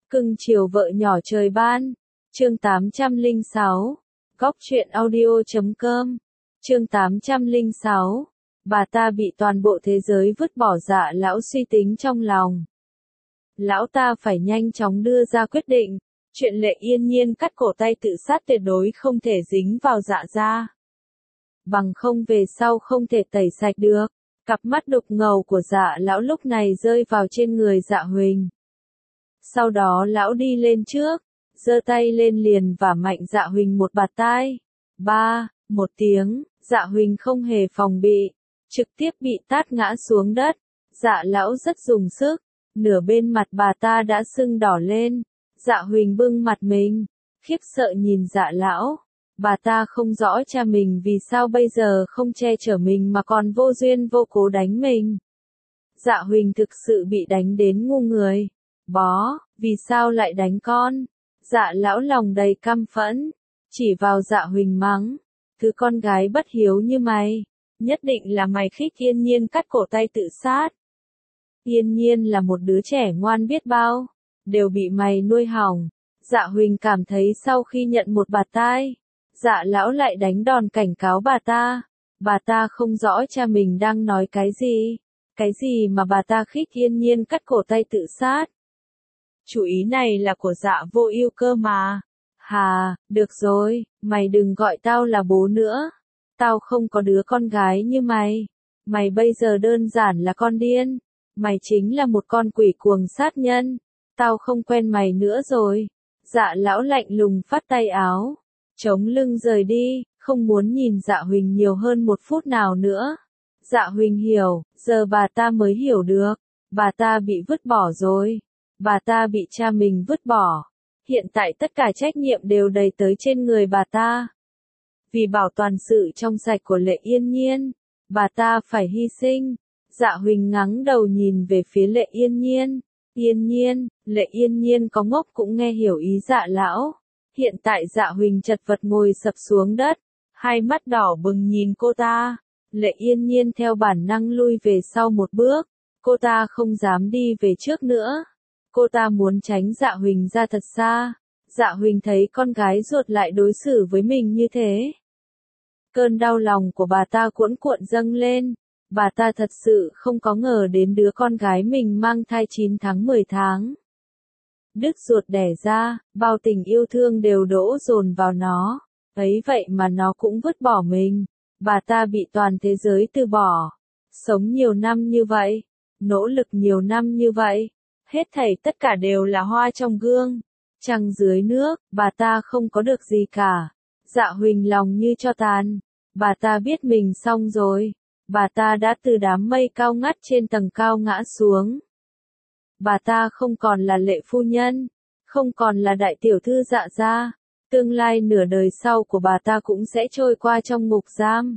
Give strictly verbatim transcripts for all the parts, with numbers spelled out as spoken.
Cưng chiều vợ nhỏ trời ban. Chương tám trăm lẻ sáu. Góc truyện audio chấm com. Chương tám trăm lẻ sáu. Bà ta bị toàn bộ thế giới vứt bỏ. Dạ lão suy tính trong lòng. Lão ta phải nhanh chóng đưa ra quyết định. Chuyện Lệ Yên Nhiên cắt cổ tay tự sát tuyệt đối không thể dính vào Dạ gia. Bằng không về sau không thể tẩy sạch được. Cặp mắt đục ngầu của Dạ lão lúc này rơi vào trên người Dạ Huỳnh. Sau đó lão đi lên trước, giơ tay lên liền vả mạnh Dạ Huỳnh một bạt tai. Ba, một tiếng, Dạ Huỳnh không hề phòng bị, trực tiếp bị tát ngã xuống đất. Dạ lão rất dùng sức, nửa bên mặt bà ta đã sưng đỏ lên. Dạ Huỳnh bưng mặt mình, khiếp sợ nhìn Dạ lão. Bà ta không rõ cha mình vì sao bây giờ không che chở mình mà còn vô duyên vô cố đánh mình. Dạ Huỳnh thực sự bị đánh đến ngu người. Bó, vì sao lại đánh con? Dạ lão lòng đầy căm phẫn, chỉ vào Dạ Huỳnh mắng. Thứ con gái bất hiếu như mày, nhất định là mày khích Yên Nhiên cắt cổ tay tự sát. Yên Nhiên là một đứa trẻ ngoan biết bao, đều bị mày nuôi hỏng. Dạ Huỳnh cảm thấy sau khi nhận một bạt tai, Dạ lão lại đánh đòn cảnh cáo bà ta. Bà ta không rõ cha mình đang nói cái gì. Cái gì mà bà ta khích Yên Nhiên cắt cổ tay tự sát? Chủ ý này là của Dạ Vô Ưu cơ mà. Hà, được rồi, mày đừng gọi tao là bố nữa. Tao không có đứa con gái như mày. Mày bây giờ đơn giản là con điên. Mày chính là một con quỷ cuồng sát nhân. Tao không quen mày nữa rồi. Dạ lão lạnh lùng phất tay áo, chống lưng rời đi, không muốn nhìn Dạ Huỳnh nhiều hơn một phút nào nữa. Dạ Huỳnh hiểu, giờ bà ta mới hiểu được. Bà ta bị vứt bỏ rồi. Bà ta bị cha mình vứt bỏ. Hiện tại tất cả trách nhiệm đều đầy tới trên người bà ta. Vì bảo toàn sự trong sạch của Lệ Yên Nhiên, bà ta phải hy sinh. Dạ Huỳnh ngẩng đầu nhìn về phía Lệ Yên Nhiên. Yên Nhiên, Lệ Yên Nhiên có ngốc cũng nghe hiểu ý Dạ lão. Hiện tại Dạ Huỳnh chật vật ngồi sập xuống đất, hai mắt đỏ bừng nhìn cô ta. Lệ Yên Nhiên theo bản năng lui về sau một bước. Cô ta không dám đi về trước nữa. Cô ta muốn tránh Dạ Huỳnh ra thật xa. Dạ Huỳnh thấy con gái ruột lại đối xử với mình như thế. Cơn đau lòng của bà ta cuộn cuộn dâng lên. Bà ta thật sự không có ngờ đến đứa con gái mình mang thai chín tháng mười tháng. Đứt ruột đẻ ra, bao tình yêu thương đều đổ dồn vào nó. Ấy vậy mà nó cũng vứt bỏ mình. Bà ta bị toàn thế giới từ bỏ. Sống nhiều năm như vậy. Nỗ lực nhiều năm như vậy. Hết thảy tất cả đều là hoa trong gương. Trăng dưới nước, bà ta không có được gì cả. Dạ Huỳnh lòng như tro tàn. Bà ta biết mình xong rồi. Bà ta đã từ đám mây cao ngất trên tầng cao ngã xuống. Bà ta không còn là Lệ phu nhân, không còn là đại tiểu thư Dạ gia. Tương lai nửa đời sau của bà ta cũng sẽ trôi qua trong ngục giam.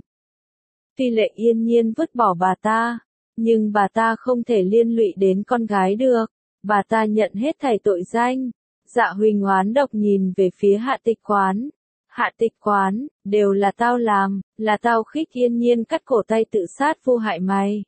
Tuy Lệ Yên Nhiên vứt bỏ bà ta, nhưng bà ta không thể liên lụy đến con gái được. Bà ta nhận hết thảy tội danh. Dạ Huỳnh oán độc nhìn về phía Hạ Tịch Quán. Hạ Tịch Quán, đều là tao làm, là tao khích Yên Nhiên cắt cổ tay tự sát vu hại mày.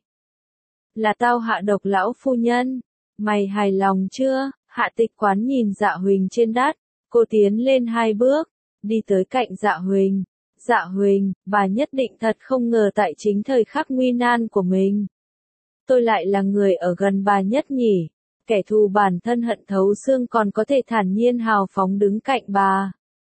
Là tao hạ độc lão phu nhân. Mày hài lòng chưa? Hạ Tịch Quán nhìn Dạ Huỳnh trên đất. Cô tiến lên hai bước, đi tới cạnh Dạ Huỳnh. Dạ Huỳnh, bà nhất định thật không ngờ tại chính thời khắc nguy nan của mình. Tôi lại là người ở gần bà nhất nhỉ. Kẻ thù bản thân hận thấu xương còn có thể thản nhiên hào phóng đứng cạnh bà.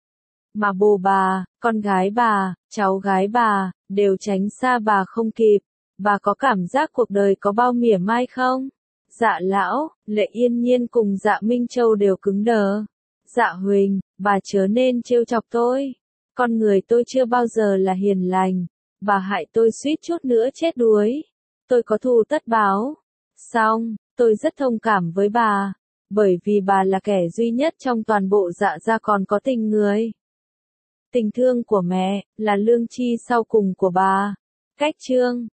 Mà bồ bà, con gái bà, cháu gái bà, đều tránh xa bà không kịp. Bà có cảm giác cuộc đời có bao mỉa mai không? Dạ lão, Lệ Yên Nhiên cùng Dạ Minh Châu đều cứng đờ. Dạ Huỳnh, bà chớ nên trêu chọc tôi. Con người tôi chưa bao giờ là hiền lành. Bà hại tôi suýt chút nữa chết đuối. Tôi có thù tất báo. Xong, tôi rất thông cảm với bà. Bởi vì bà là kẻ duy nhất trong toàn bộ Dạ gia còn có tình người. Tình thương của mẹ, là lương tri sau cùng của bà. Cách chương